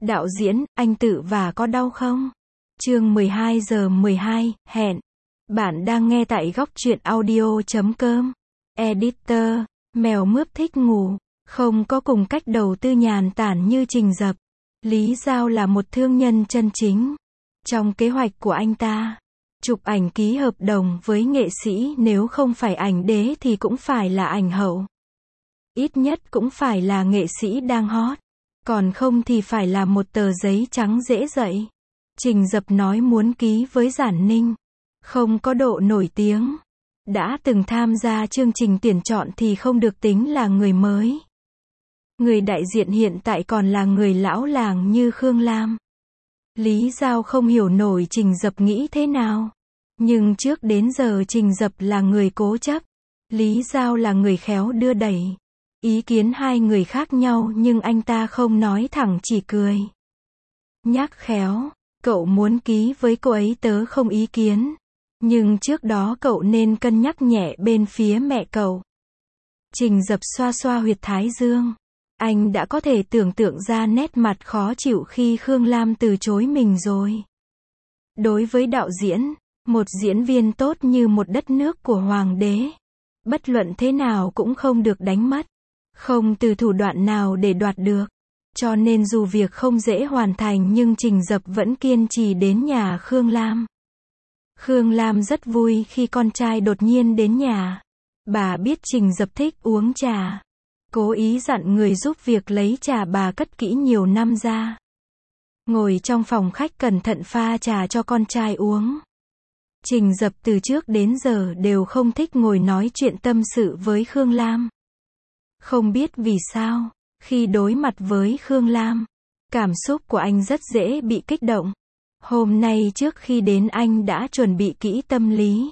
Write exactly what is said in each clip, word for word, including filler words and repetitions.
Đạo diễn, anh tự vả có đau không? Chương mười hai giờ mười hai, hẹn. Bạn đang nghe tại góc truyện audio chấm com. Editor, mèo mướp thích ngủ, không có cùng cách đầu tư nhàn tản như Trình Dập. Lý Giao là một thương nhân chân chính. Trong kế hoạch của anh ta, chụp ảnh ký hợp đồng với nghệ sĩ, nếu không phải ảnh đế thì cũng phải là ảnh hậu. Ít nhất cũng phải là nghệ sĩ đang hot. Còn không thì phải là một tờ giấy trắng dễ dậy. Trình Dập nói muốn ký với Giản Ninh. Không có độ nổi tiếng. Đã từng tham gia chương trình tuyển chọn thì không được tính là người mới. Người đại diện hiện tại còn là người lão làng như Khương Lam. Lý Giao không hiểu nổi Trình Dập nghĩ thế nào. Nhưng trước đến giờ Trình Dập là người cố chấp. Lý Giao là người khéo đưa đẩy. Ý kiến hai người khác nhau nhưng anh ta không nói thẳng, chỉ cười. Nhắc khéo, cậu muốn ký với cô ấy tớ không ý kiến. Nhưng trước đó cậu nên cân nhắc nhẹ bên phía mẹ cậu. Trình Dập xoa xoa huyệt thái dương. Anh đã có thể tưởng tượng ra nét mặt khó chịu khi Khương Lam từ chối mình rồi. Đối với đạo diễn, một diễn viên tốt như một đất nước của hoàng đế. Bất luận thế nào cũng không được đánh mất. Không từ thủ đoạn nào để đoạt được. Cho nên dù việc không dễ hoàn thành nhưng Trình Dập vẫn kiên trì đến nhà Khương Lam. Khương Lam rất vui khi con trai đột nhiên đến nhà. Bà biết Trình Dập thích uống trà. Cố ý dặn người giúp việc lấy trà bà cất kỹ nhiều năm ra. Ngồi trong phòng khách cẩn thận pha trà cho con trai uống. Trình Dập từ trước đến giờ đều không thích ngồi nói chuyện tâm sự với Khương Lam. Không biết vì sao, khi đối mặt với Khương Lam, cảm xúc của anh rất dễ bị kích động. Hôm nay trước khi đến anh đã chuẩn bị kỹ tâm lý.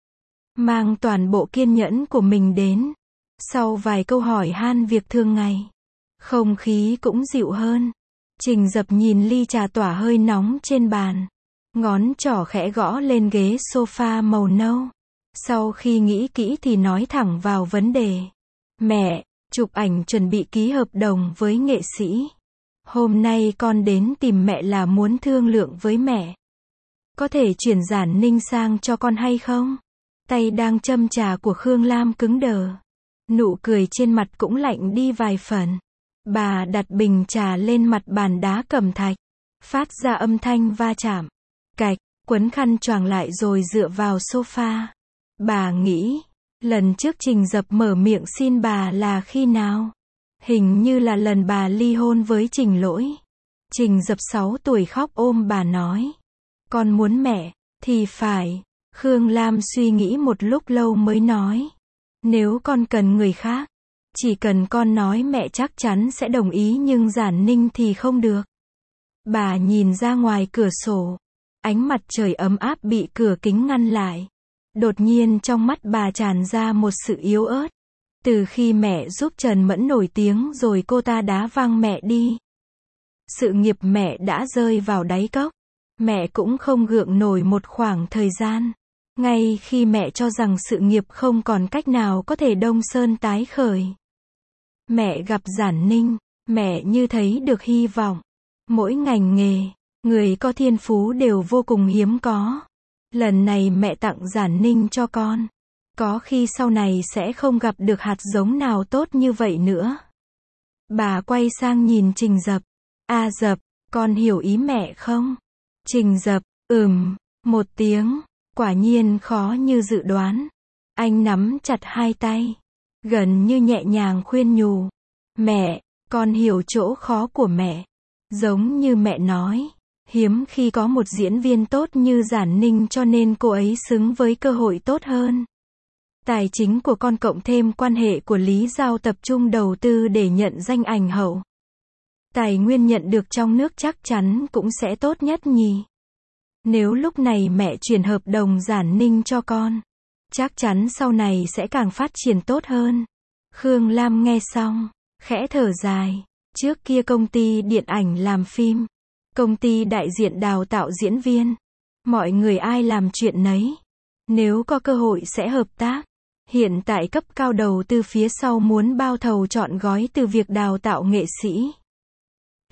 Mang toàn bộ kiên nhẫn của mình đến. Sau vài câu hỏi han việc thường ngày, không khí cũng dịu hơn. Trình Dập nhìn ly trà tỏa hơi nóng trên bàn. Ngón trỏ khẽ gõ lên ghế sofa màu nâu. Sau khi nghĩ kỹ thì nói thẳng vào vấn đề. Mẹ, chụp ảnh chuẩn bị ký hợp đồng với nghệ sĩ. Hôm nay con đến tìm mẹ là muốn thương lượng với mẹ. Có thể chuyển Giản Ninh sang cho con hay không? Tay đang châm trà của Khương Lam cứng đờ. Nụ cười trên mặt cũng lạnh đi vài phần. Bà đặt bình trà lên mặt bàn đá cẩm thạch. Phát ra âm thanh va chạm. Cạch, quấn khăn choàng lại rồi dựa vào sofa. Bà nghĩ, lần trước Trình Dập mở miệng xin bà là khi nào? Hình như là lần bà ly hôn với Trình Lỗi. Trình Dập sáu tuổi khóc ôm bà nói. Con muốn mẹ, thì phải. Khương Lam suy nghĩ một lúc lâu mới nói. Nếu con cần người khác, chỉ cần con nói mẹ chắc chắn sẽ đồng ý, nhưng Giản Ninh thì không được. Bà nhìn ra ngoài cửa sổ. Ánh mặt trời ấm áp bị cửa kính ngăn lại. Đột nhiên trong mắt bà tràn ra một sự yếu ớt. Từ khi mẹ giúp Trần Mẫn nổi tiếng rồi cô ta đá văng mẹ đi. Sự nghiệp mẹ đã rơi vào đáy cốc. Mẹ cũng không gượng nổi một khoảng thời gian. Ngay khi mẹ cho rằng sự nghiệp không còn cách nào có thể đông sơn tái khởi. Mẹ gặp Giản Ninh, mẹ như thấy được hy vọng. Mỗi ngành nghề, người có thiên phú đều vô cùng hiếm có. Lần này mẹ tặng Giản Ninh cho con. Có khi sau này sẽ không gặp được hạt giống nào tốt như vậy nữa. Bà quay sang nhìn Trình Dập. A Dập, con hiểu ý mẹ không? Trình Dập, ừm, một tiếng. Quả nhiên khó như dự đoán. Anh nắm chặt hai tay. Gần như nhẹ nhàng khuyên nhủ. Mẹ, con hiểu chỗ khó của mẹ. Giống như mẹ nói. Hiếm khi có một diễn viên tốt như Giản Ninh cho nên cô ấy xứng với cơ hội tốt hơn. Tài chính của con cộng thêm quan hệ của Lý Giao tập trung đầu tư để nhận danh ảnh hậu. Tài nguyên nhận được trong nước chắc chắn cũng sẽ tốt nhất nhỉ. Nếu lúc này mẹ chuyển hợp đồng Giản Ninh cho con, chắc chắn sau này sẽ càng phát triển tốt hơn. Khương Lam nghe xong, khẽ thở dài. Trước kia công ty điện ảnh làm phim, công ty đại diện đào tạo diễn viên. Mọi người ai làm chuyện nấy. Nếu có cơ hội sẽ hợp tác. Hiện tại cấp cao đầu tư phía sau muốn bao thầu trọn gói từ việc đào tạo nghệ sĩ.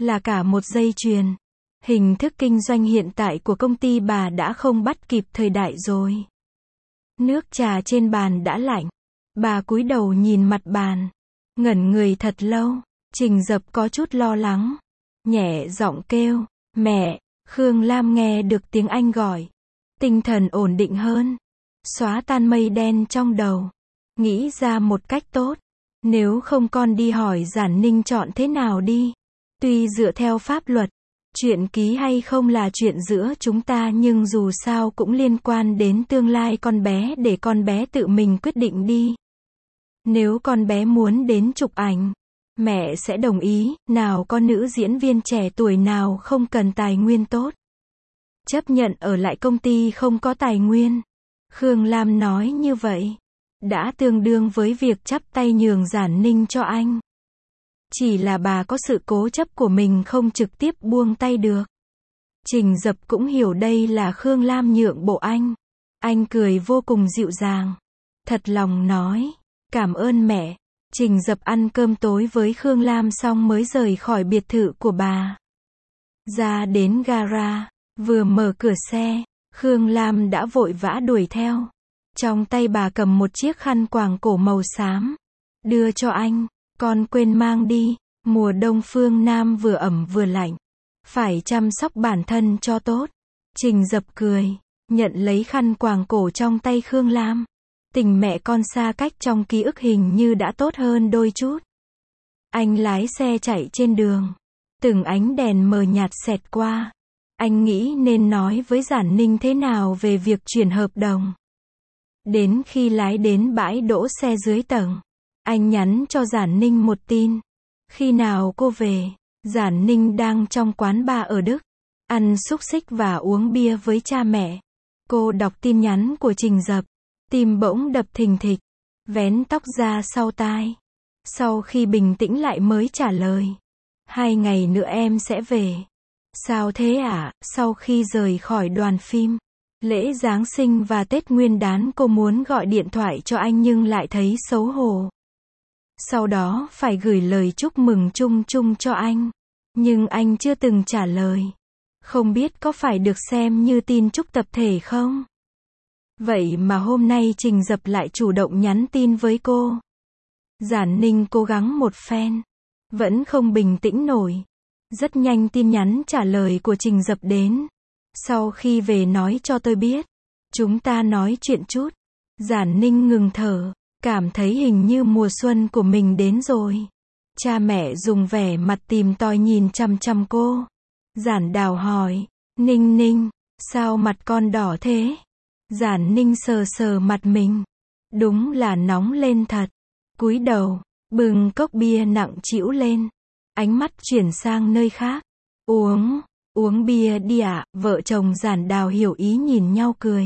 là cả một dây chuyền. Hình thức kinh doanh hiện tại của công ty bà đã không bắt kịp thời đại rồi. Nước trà trên bàn đã lạnh. Bà cúi đầu nhìn mặt bàn. Ngẩn người thật lâu. Trình Dập có chút lo lắng. Nhẹ giọng kêu, mẹ. Khương Lam nghe được tiếng anh gọi. Tinh thần ổn định hơn. Xóa tan mây đen trong đầu. Nghĩ ra một cách tốt. Nếu không con đi hỏi Giản Ninh chọn thế nào đi. Tuy dựa theo pháp luật, chuyện ký hay không là chuyện giữa chúng ta nhưng dù sao cũng liên quan đến tương lai con bé, để con bé tự mình quyết định đi. Nếu con bé muốn đến chụp ảnh, mẹ sẽ đồng ý, nào có nữ diễn viên trẻ tuổi nào không cần tài nguyên tốt. Chấp nhận ở lại công ty không có tài nguyên. Khương Lam nói như vậy, đã tương đương với việc chắp tay nhường Giản Ninh cho anh. Chỉ là bà có sự cố chấp của mình không trực tiếp buông tay được. Trình Dập cũng hiểu đây là Khương Lam nhượng bộ anh. Anh cười vô cùng dịu dàng. Thật lòng nói, cảm ơn mẹ. Trình Dập ăn cơm tối với Khương Lam xong mới rời khỏi biệt thự của bà. Ra đến gara, vừa mở cửa xe, Khương Lam đã vội vã đuổi theo. Trong tay bà cầm một chiếc khăn quàng cổ màu xám. Đưa cho anh, con quên mang đi, mùa đông phương Nam vừa ẩm vừa lạnh. Phải chăm sóc bản thân cho tốt. Trình Dập cười, nhận lấy khăn quàng cổ trong tay Khương Lam. Tình mẹ con xa cách trong ký ức hình như đã tốt hơn đôi chút. Anh lái xe chạy trên đường. Từng ánh đèn mờ nhạt xẹt qua. Anh nghĩ nên nói với Giản Ninh thế nào về việc chuyển hợp đồng. Đến khi lái đến bãi đỗ xe dưới tầng, anh nhắn cho Giản Ninh một tin. Khi nào cô về? Giản Ninh đang trong quán bar ở Đức, ăn xúc xích và uống bia với cha mẹ. Cô đọc tin nhắn của Trình Dập, tim bỗng đập thình thịch, vén tóc ra sau tai. Sau khi bình tĩnh lại mới trả lời. Hai ngày nữa em sẽ về. Sao thế ạ? À? Sau khi rời khỏi đoàn phim, lễ Giáng sinh và Tết Nguyên đán cô muốn gọi điện thoại cho anh nhưng lại thấy xấu hổ. Sau đó phải gửi lời chúc mừng chung chung cho anh. Nhưng anh chưa từng trả lời. Không biết có phải được xem như tin chúc tập thể không? Vậy mà hôm nay Trình Dập lại chủ động nhắn tin với cô. Giản Ninh cố gắng một phen, vẫn không bình tĩnh nổi. Rất nhanh tin nhắn trả lời của Trình Dập đến. Sau khi về nói cho tôi biết. Chúng ta nói chuyện chút. Giản Ninh ngừng thở, cảm thấy hình như mùa xuân của mình đến rồi. Cha mẹ dùng vẻ mặt tìm tòi nhìn chằm chằm cô. Giản Đào hỏi, Ninh Ninh, sao mặt con đỏ thế? Giản Ninh sờ sờ mặt mình. Đúng là nóng lên thật. Cúi đầu, bưng cốc bia nặng trĩu lên. Ánh mắt chuyển sang nơi khác. Uống, uống bia đi ạ. Vợ chồng Giản Đào hiểu ý nhìn nhau cười.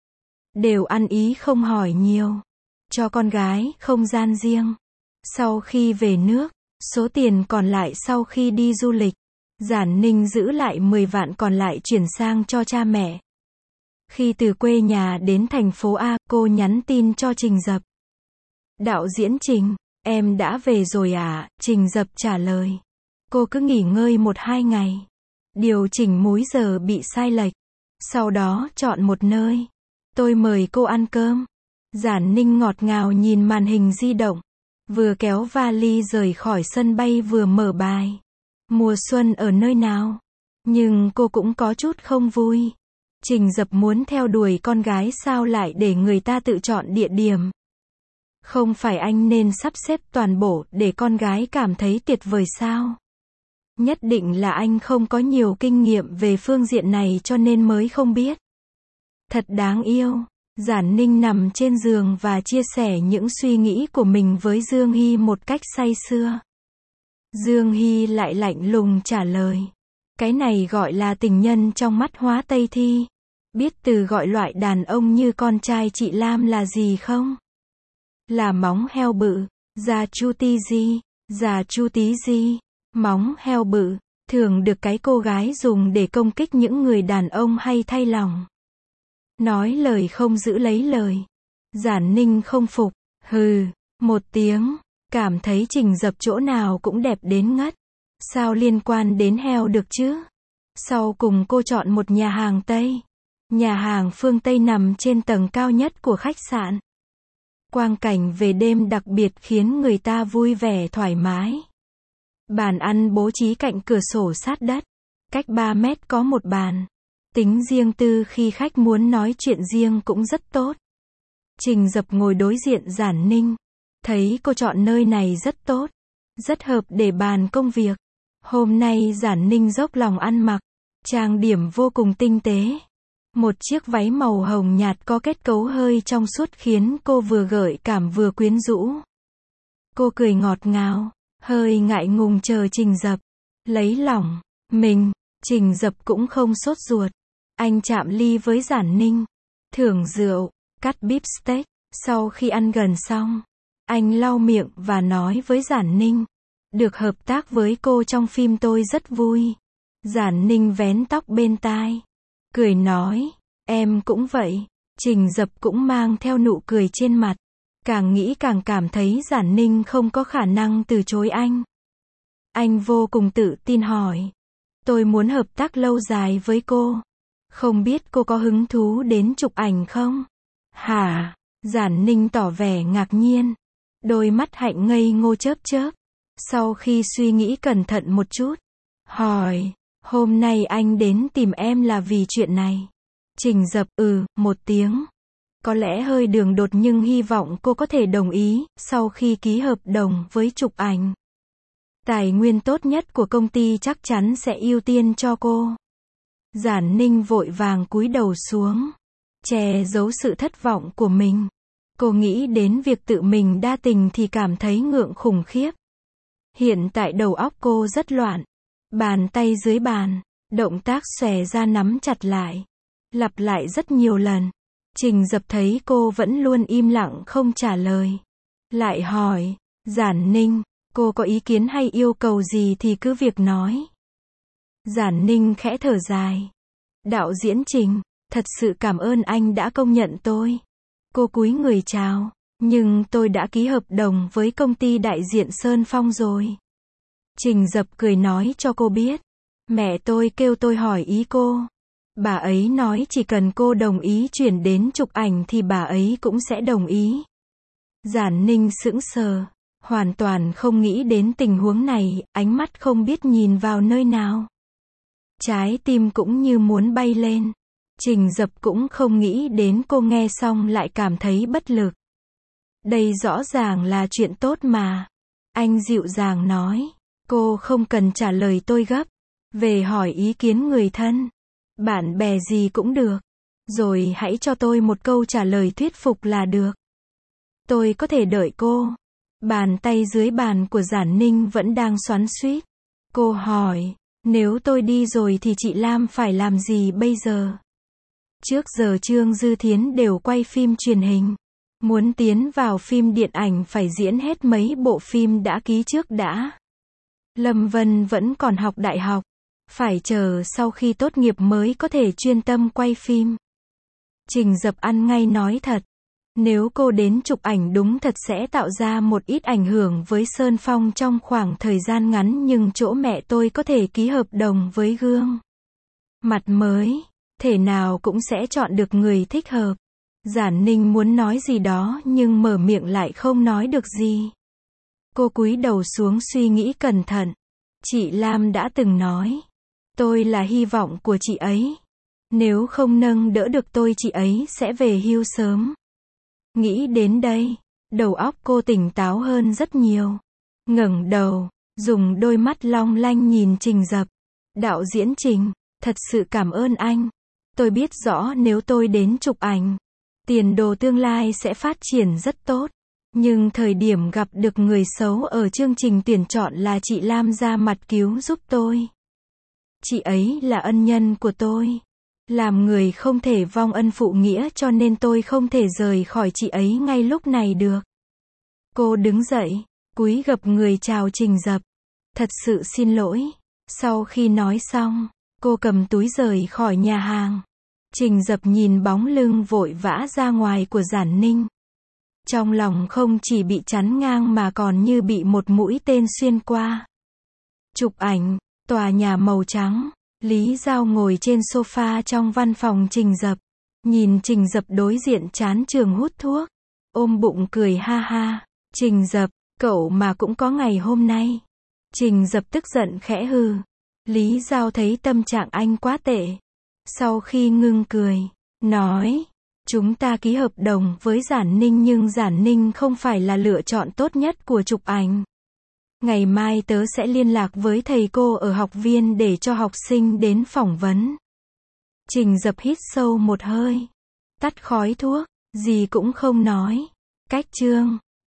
Đều ăn ý không hỏi nhiều. Cho con gái không gian riêng. Sau khi về nước, số tiền còn lại sau khi đi du lịch, Giản Ninh giữ lại mười vạn còn lại chuyển sang cho cha mẹ. Khi từ quê nhà đến thành phố A, cô nhắn tin cho Trình Dập. Đạo diễn Trình, em đã về rồi à? Trình Dập trả lời. Cô cứ nghỉ ngơi một hai ngày. Điều chỉnh múi giờ bị sai lệch. Sau đó chọn một nơi. Tôi mời cô ăn cơm. Giản Ninh ngọt ngào nhìn màn hình di động. Vừa kéo vali rời khỏi sân bay vừa mở bài. Mùa xuân ở nơi nào? Nhưng cô cũng có chút không vui. Trình Dập muốn theo đuổi con gái sao lại để người ta tự chọn địa điểm? Không phải anh nên sắp xếp toàn bộ để con gái cảm thấy tuyệt vời sao? Nhất định là anh không có nhiều kinh nghiệm về phương diện này cho nên mới không biết. Thật đáng yêu. Giản Ninh nằm trên giường và chia sẻ những suy nghĩ của mình với Dương Hy một cách say sưa. Dương Hy lại lạnh lùng trả lời. Cái này gọi là tình nhân trong mắt Hóa Tây Thi. Biết từ gọi loại đàn ông như con trai chị Lam là gì không? Là móng heo bự, già chu tí di, già chu tí di. Móng heo bự, thường được cái cô gái dùng để công kích những người đàn ông hay thay lòng. Nói lời không giữ lấy lời. Giản Ninh không phục, hừ, một tiếng, cảm thấy Trình Dập chỗ nào cũng đẹp đến ngất. Sao liên quan đến heo được chứ? Sau cùng cô chọn một nhà hàng Tây. Nhà hàng phương Tây nằm trên tầng cao nhất của khách sạn. Quang cảnh về đêm đặc biệt khiến người ta vui vẻ thoải mái. Bàn ăn bố trí cạnh cửa sổ sát đất. Cách ba mét có một bàn. Tính riêng tư khi khách muốn nói chuyện riêng cũng rất tốt. Trình Dập ngồi đối diện Giản Ninh. Thấy cô chọn nơi này rất tốt. Rất hợp để bàn công việc. Hôm nay Giản Ninh dốc lòng ăn mặc. Trang điểm vô cùng tinh tế. Một chiếc váy màu hồng nhạt có kết cấu hơi trong suốt khiến cô vừa gợi cảm vừa quyến rũ. Cô cười ngọt ngào, hơi ngại ngùng chờ Trình Dập lấy lỏng mình. Trình Dập cũng không sốt ruột. Anh chạm ly với Giản Ninh, thưởng rượu, cắt bíp steak. Sau khi ăn gần xong, anh lau miệng và nói với Giản Ninh, được hợp tác với cô trong phim tôi rất vui. Giản Ninh vén tóc bên tai, cười nói, em cũng vậy. Trình Dập cũng mang theo nụ cười trên mặt. Càng nghĩ càng cảm thấy Giản Ninh không có khả năng từ chối anh. Anh vô cùng tự tin hỏi, tôi muốn hợp tác lâu dài với cô. Không biết cô có hứng thú đến chụp ảnh không? Hả? Giản Ninh tỏ vẻ ngạc nhiên. Đôi mắt hạnh ngây ngô chớp chớp. Sau khi suy nghĩ cẩn thận một chút, hỏi, hôm nay anh đến tìm em là vì chuyện này. Trình Dập ừ, một tiếng. Có lẽ hơi đường đột nhưng hy vọng cô có thể đồng ý, sau khi ký hợp đồng với chụp ảnh. Tài nguyên tốt nhất của công ty chắc chắn sẽ ưu tiên cho cô. Giản Ninh vội vàng cúi đầu xuống, che giấu sự thất vọng của mình. Cô nghĩ đến việc tự mình đa tình thì cảm thấy ngượng khủng khiếp. Hiện tại đầu óc cô rất loạn. Bàn tay dưới bàn, động tác xòe ra nắm chặt lại, lặp lại rất nhiều lần. Trình Dập thấy cô vẫn luôn im lặng không trả lời, lại hỏi, Giản Ninh, cô có ý kiến hay yêu cầu gì thì cứ việc nói. Giản Ninh khẽ thở dài. Đạo diễn Trình, thật sự cảm ơn anh đã công nhận tôi. Cô cúi người chào, nhưng tôi đã ký hợp đồng với công ty đại diện Sơn Phong rồi. Trình Dập cười nói cho cô biết. Mẹ tôi kêu tôi hỏi ý cô. Bà ấy nói chỉ cần cô đồng ý chuyển đến chụp ảnh thì bà ấy cũng sẽ đồng ý. Giản Ninh sững sờ, hoàn toàn không nghĩ đến tình huống này, ánh mắt không biết nhìn vào nơi nào. Trái tim cũng như muốn bay lên. Trình Dập cũng không nghĩ đến cô nghe xong lại cảm thấy bất lực. Đây rõ ràng là chuyện tốt mà. Anh dịu dàng nói, cô không cần trả lời tôi gấp. Về hỏi ý kiến người thân, bạn bè gì cũng được. Rồi hãy cho tôi một câu trả lời thuyết phục là được. Tôi có thể đợi cô. Bàn tay dưới bàn của Giản Ninh vẫn đang xoắn xuýt. Cô hỏi, nếu tôi đi rồi thì chị Lam phải làm gì bây giờ? Trước giờ Trương Dư Thiến đều quay phim truyền hình. Muốn tiến vào phim điện ảnh phải diễn hết mấy bộ phim đã ký trước đã. Lâm Vân vẫn còn học đại học. Phải chờ sau khi tốt nghiệp mới có thể chuyên tâm quay phim. Trình Dập ăn ngay nói thật. Nếu cô đến chụp ảnh đúng thật sẽ tạo ra một ít ảnh hưởng với Sơn Phong trong khoảng thời gian ngắn, nhưng chỗ mẹ tôi có thể ký hợp đồng với gương mặt mới, thể nào cũng sẽ chọn được người thích hợp. Giản Ninh muốn nói gì đó nhưng mở miệng lại không nói được gì. Cô cúi đầu xuống suy nghĩ cẩn thận. Chị Lam đã từng nói, tôi là hy vọng của chị ấy. Nếu không nâng đỡ được tôi chị ấy sẽ về hưu sớm. Nghĩ đến đây, đầu óc cô tỉnh táo hơn rất nhiều. Ngẩng đầu, dùng đôi mắt long lanh nhìn Trình Dập. Đạo diễn Trình, thật sự cảm ơn anh. Tôi biết rõ nếu tôi đến chụp ảnh, tiền đồ tương lai sẽ phát triển rất tốt. Nhưng thời điểm gặp được người xấu ở chương trình tuyển chọn là chị Lam ra mặt cứu giúp tôi. Chị ấy là ân nhân của tôi. Làm người không thể vong ân phụ nghĩa cho nên tôi không thể rời khỏi chị ấy ngay lúc này được. Cô đứng dậy, cúi gập người chào Trình Dập. Thật sự xin lỗi. Sau khi nói xong, cô cầm túi rời khỏi nhà hàng. Trình Dập nhìn bóng lưng vội vã ra ngoài của Giản Ninh. Trong lòng không chỉ bị chắn ngang mà còn như bị một mũi tên xuyên qua. Chụp ảnh, tòa nhà màu trắng. Lý Giao ngồi trên sofa trong văn phòng Trình Dập. Nhìn Trình Dập đối diện chán trường hút thuốc. Ôm bụng cười ha ha. Trình Dập, cậu mà cũng có ngày hôm nay. Trình Dập tức giận khẽ hừ. Lý Giao thấy tâm trạng anh quá tệ. Sau khi ngưng cười, nói, chúng ta ký hợp đồng với Giản Ninh nhưng Giản Ninh không phải là lựa chọn tốt nhất của chụp ảnh. Ngày mai tớ sẽ liên lạc với thầy cô ở học viên để cho học sinh đến phỏng vấn. Trình Dập hít sâu một hơi. Tắt khói thuốc, gì cũng không nói. Cách chương.